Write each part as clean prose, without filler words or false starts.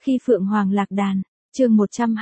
Khi Phượng Hoàng lạc đàn, chương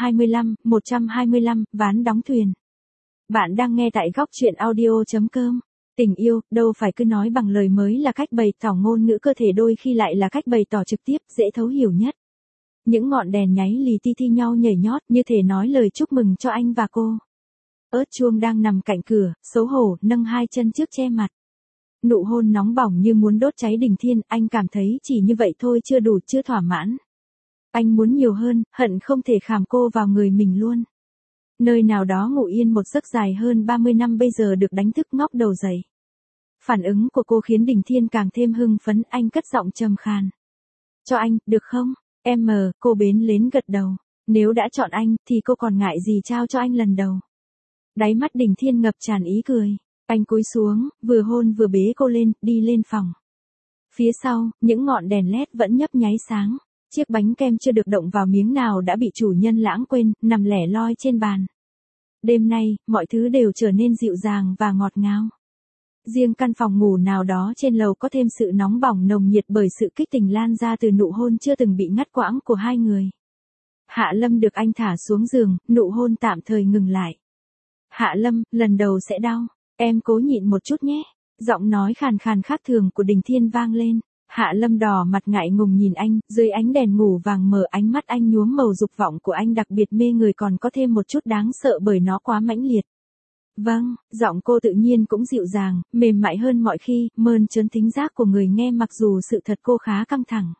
125, ván đóng thuyền. Bạn đang nghe tại góc truyện audio.com. Tình yêu, đâu phải cứ nói bằng lời mới là cách bày tỏ, ngôn ngữ cơ thể đôi khi lại là cách bày tỏ trực tiếp, dễ thấu hiểu nhất. Những ngọn đèn nháy lì ti thi nhau nhảy nhót như thể nói lời chúc mừng cho anh và cô. Ớt chuông đang nằm cạnh cửa, xấu hổ, nâng hai chân trước che mặt. Nụ hôn nóng bỏng như muốn đốt cháy đỉnh thiên, anh cảm thấy chỉ như vậy thôi chưa đủ, chưa thỏa mãn. Anh muốn nhiều hơn, hận không thể khảm cô vào người mình luôn. Nơi nào đó ngủ yên một giấc dài hơn 30 năm bây giờ được đánh thức ngóc đầu dậy. Phản ứng của cô khiến Đình Thiên càng thêm hưng phấn, anh cất giọng trầm khàn. Cho anh, được không? Cô bến lến gật đầu. Nếu đã chọn anh, thì cô còn ngại gì trao cho anh lần đầu. Đáy mắt Đình Thiên ngập tràn ý cười. Anh cúi xuống, vừa hôn vừa bế cô lên, đi lên phòng. Phía sau, những ngọn đèn led vẫn nhấp nháy sáng. Chiếc bánh kem chưa được động vào miếng nào đã bị chủ nhân lãng quên, nằm lẻ loi trên bàn. Đêm nay, mọi thứ đều trở nên dịu dàng và ngọt ngào. Riêng căn phòng ngủ nào đó trên lầu có thêm sự nóng bỏng nồng nhiệt bởi sự kích tình lan ra từ nụ hôn chưa từng bị ngắt quãng của hai người. Hạ Lâm được anh thả xuống giường, nụ hôn tạm thời ngừng lại. Hạ Lâm, lần đầu sẽ đau, em cố nhịn một chút nhé. Giọng nói khàn khàn khác thường của Đình Thiên vang lên. Hạ Lâm đỏ mặt ngại ngùng nhìn anh, dưới ánh đèn ngủ vàng mờ, ánh mắt anh nhuốm màu dục vọng của anh đặc biệt mê người, còn có thêm một chút đáng sợ bởi nó quá mãnh liệt. Vâng, giọng cô tự nhiên cũng dịu dàng, mềm mại hơn mọi khi, mơn trớn thính giác của người nghe, mặc dù sự thật cô khá căng thẳng.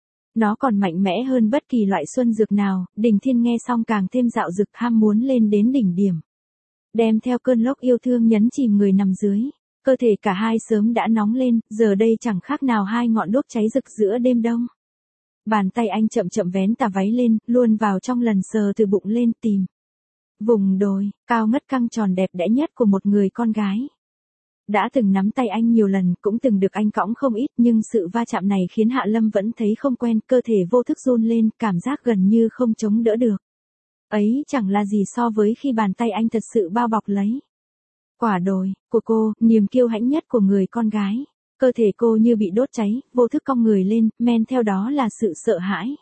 Nó còn mạnh mẽ hơn bất kỳ loại xuân dược nào. Đình Thiên nghe xong càng thêm dạo dực, ham muốn lên đến đỉnh điểm. Đem theo cơn lốc yêu thương nhấn chìm người nằm dưới. Cơ thể cả hai sớm đã nóng lên, giờ đây chẳng khác nào hai ngọn đuốc cháy rực giữa đêm đông. Bàn tay anh chậm chậm vén tà váy lên, luôn vào trong lần sờ từ bụng lên, tìm vùng đồi, cao ngất căng tròn đẹp đẽ nhất của một người con gái. Đã từng nắm tay anh nhiều lần, cũng từng được anh cõng không ít, nhưng sự va chạm này khiến Hạ Lâm vẫn thấy không quen, cơ thể vô thức run lên, cảm giác gần như không chống đỡ được. Ấy chẳng là gì so với khi bàn tay anh thật sự bao bọc lấy quả đồi của cô, niềm kiêu hãnh nhất của người con gái. Cơ thể cô như bị đốt cháy, vô thức cong người lên, men theo đó là sự sợ hãi.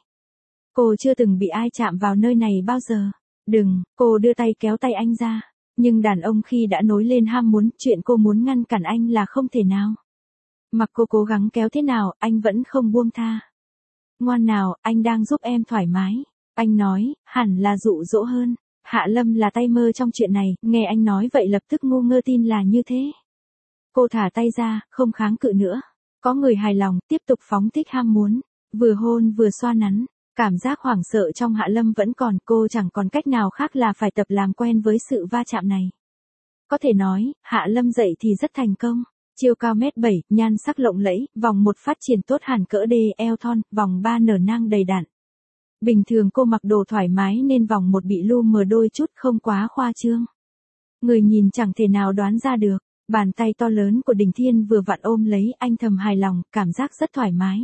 Cô chưa từng bị ai chạm vào nơi này bao giờ. Đừng, cô đưa tay kéo tay anh ra. Nhưng đàn ông khi đã nổi lên ham muốn, chuyện cô muốn ngăn cản anh là không thể nào. Mặc cô cố gắng kéo thế nào, anh vẫn không buông tha. Ngoan nào, anh đang giúp em thoải mái. Anh nói, hẳn là dụ dỗ hơn. Hạ Lâm là tay mơ trong chuyện này, nghe anh nói vậy lập tức ngu ngơ tin là như thế. Cô thả tay ra, không kháng cự nữa. Có người hài lòng, tiếp tục phóng thích ham muốn. Vừa hôn vừa xoa nắn. Cảm giác hoảng sợ trong Hạ Lâm vẫn còn, cô chẳng còn cách nào khác là phải tập làm quen với sự va chạm này. Có thể nói, Hạ Lâm dậy thì rất thành công. Chiều cao 1m7, nhan sắc lộng lẫy, vòng 1 phát triển tốt hẳn cỡ D, eo thon, vòng 3 nở nang đầy đặn. Bình thường cô mặc đồ thoải mái nên vòng 1 bị lu mờ đôi chút, không quá khoa trương. Người nhìn chẳng thể nào đoán ra được. Bàn tay to lớn của Đình Thiên vừa vặn ôm lấy, anh thầm hài lòng, cảm giác rất thoải mái.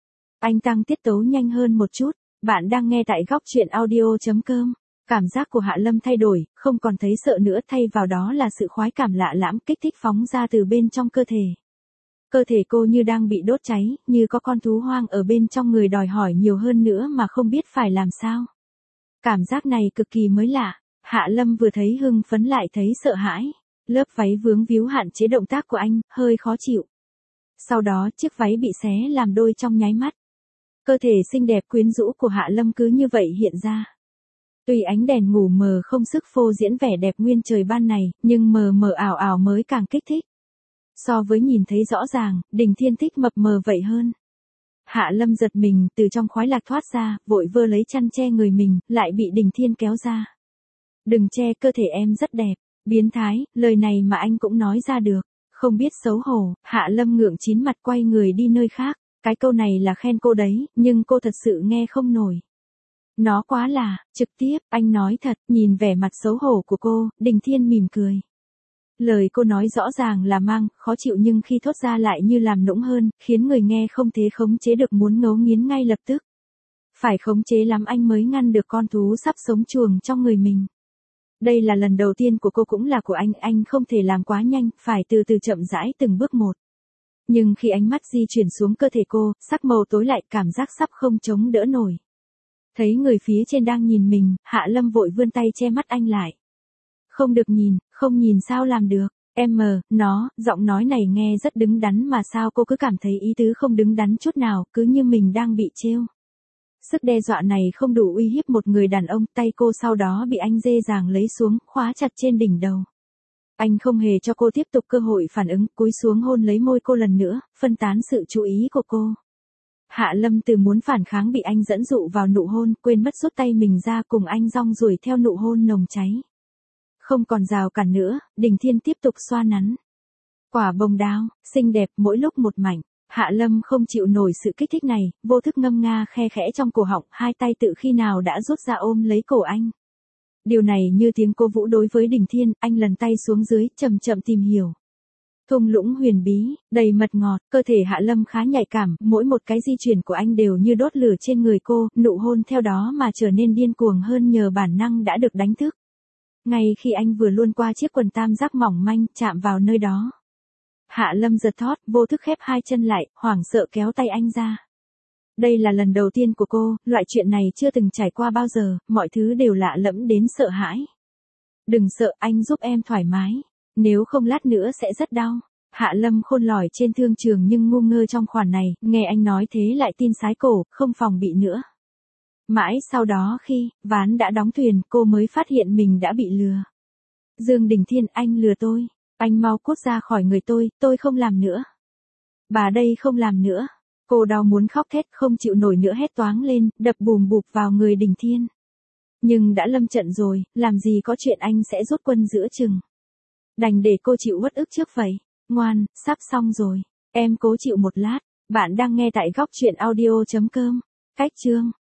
Anh tăng tiết tấu nhanh hơn một chút. Bạn đang nghe tại góc truyện audio.com. Cảm giác của Hạ Lâm thay đổi, không còn thấy sợ nữa, thay vào đó là sự khoái cảm lạ lẫm kích thích phóng ra từ bên trong cơ thể. Cơ thể cô như đang bị đốt cháy, như có con thú hoang ở bên trong người đòi hỏi nhiều hơn nữa mà không biết phải làm sao. Cảm giác này cực kỳ mới lạ. Hạ Lâm vừa thấy hưng phấn lại thấy sợ hãi. Lớp váy vướng víu hạn chế động tác của anh, hơi khó chịu. Sau đó chiếc váy bị xé làm đôi trong nháy mắt. Cơ thể xinh đẹp quyến rũ của Hạ Lâm cứ như vậy hiện ra. Tuy ánh đèn ngủ mờ không sức phô diễn vẻ đẹp nguyên trời ban này, nhưng mờ mờ ảo ảo mới càng kích thích. So với nhìn thấy rõ ràng, Đình Thiên thích mập mờ vậy hơn. Hạ Lâm giật mình, từ trong khoái lạc thoát ra, vội vơ lấy chăn che người mình, lại bị Đình Thiên kéo ra. Đừng che, cơ thể em rất đẹp. Biến thái, lời này mà anh cũng nói ra được. Không biết xấu hổ, Hạ Lâm ngượng chín mặt quay người đi nơi khác. Cái câu này là khen cô đấy, nhưng cô thật sự nghe không nổi. Nó quá là, trực tiếp, anh nói thật, nhìn vẻ mặt xấu hổ của cô, Đình Thiên mỉm cười. Lời cô nói rõ ràng là mang, khó chịu nhưng khi thốt ra lại như làm nũng hơn, khiến người nghe không thể khống chế được muốn ngấu nghiến ngay lập tức. Phải khống chế lắm anh mới ngăn được con thú sắp sống chuồng trong người mình. Đây là lần đầu tiên của cô cũng là của anh không thể làm quá nhanh, phải từ từ chậm rãi từng bước một. Nhưng khi ánh mắt di chuyển xuống cơ thể cô, sắc màu tối lại, cảm giác sắp không chống đỡ nổi. Thấy người phía trên đang nhìn mình, Hạ Lâm vội vươn tay che mắt anh lại. Không được nhìn, không nhìn sao làm được. Giọng nói này nghe rất đứng đắn mà sao cô cứ cảm thấy ý tứ không đứng đắn chút nào, cứ như mình đang bị trêu. Sức đe dọa này không đủ uy hiếp một người đàn ông, tay cô sau đó bị anh dễ dàng lấy xuống, khóa chặt trên đỉnh đầu. Anh không hề cho cô tiếp tục cơ hội phản ứng, cúi xuống hôn lấy môi cô lần nữa, phân tán sự chú ý của cô. Hạ Lâm từ muốn phản kháng bị anh dẫn dụ vào nụ hôn, quên mất rút tay mình ra cùng anh rong ruổi theo nụ hôn nồng cháy. Không còn rào cản nữa, Đình Thiên tiếp tục xoa nắn. Quả bông đào, xinh đẹp mỗi lúc một mảnh. Hạ Lâm không chịu nổi sự kích thích này, vô thức ngâm nga khe khẽ trong cổ họng, hai tay tự khi nào đã rút ra ôm lấy cổ anh. Điều này như tiếng cô vũ đối với Đình Thiên, anh lần tay xuống dưới, chậm chậm tìm hiểu. Thung lũng huyền bí, đầy mật ngọt, cơ thể Hạ Lâm khá nhạy cảm, mỗi một cái di chuyển của anh đều như đốt lửa trên người cô, nụ hôn theo đó mà trở nên điên cuồng hơn nhờ bản năng đã được đánh thức. Ngay khi anh vừa luồn qua chiếc quần tam giác mỏng manh, chạm vào nơi đó. Hạ Lâm giật thót, vô thức khép hai chân lại, hoảng sợ kéo tay anh ra. Đây là lần đầu tiên của cô, loại chuyện này chưa từng trải qua bao giờ, mọi thứ đều lạ lẫm đến sợ hãi. Đừng sợ, anh giúp em thoải mái. Nếu không lát nữa sẽ rất đau. Hạ Lâm khôn lỏi trên thương trường nhưng ngu ngơ trong khoản này, nghe anh nói thế lại tin sái cổ, không phòng bị nữa. Mãi sau đó khi ván đã đóng thuyền, cô mới phát hiện mình đã bị lừa. Dương Đình Thiên, anh lừa tôi. Anh mau cút ra khỏi người tôi không làm nữa. Bà đây không làm nữa. Cô đau muốn khóc thét, không chịu nổi nữa hét toáng lên, đập bùm bụp vào người Đình Thiên. Nhưng đã lâm trận rồi, làm gì có chuyện anh sẽ rút quân giữa chừng. Đành để cô chịu uất ức trước vậy. Ngoan, sắp xong rồi. Em cố chịu một lát. Bạn đang nghe tại góc chuyện audio.com. Cách chương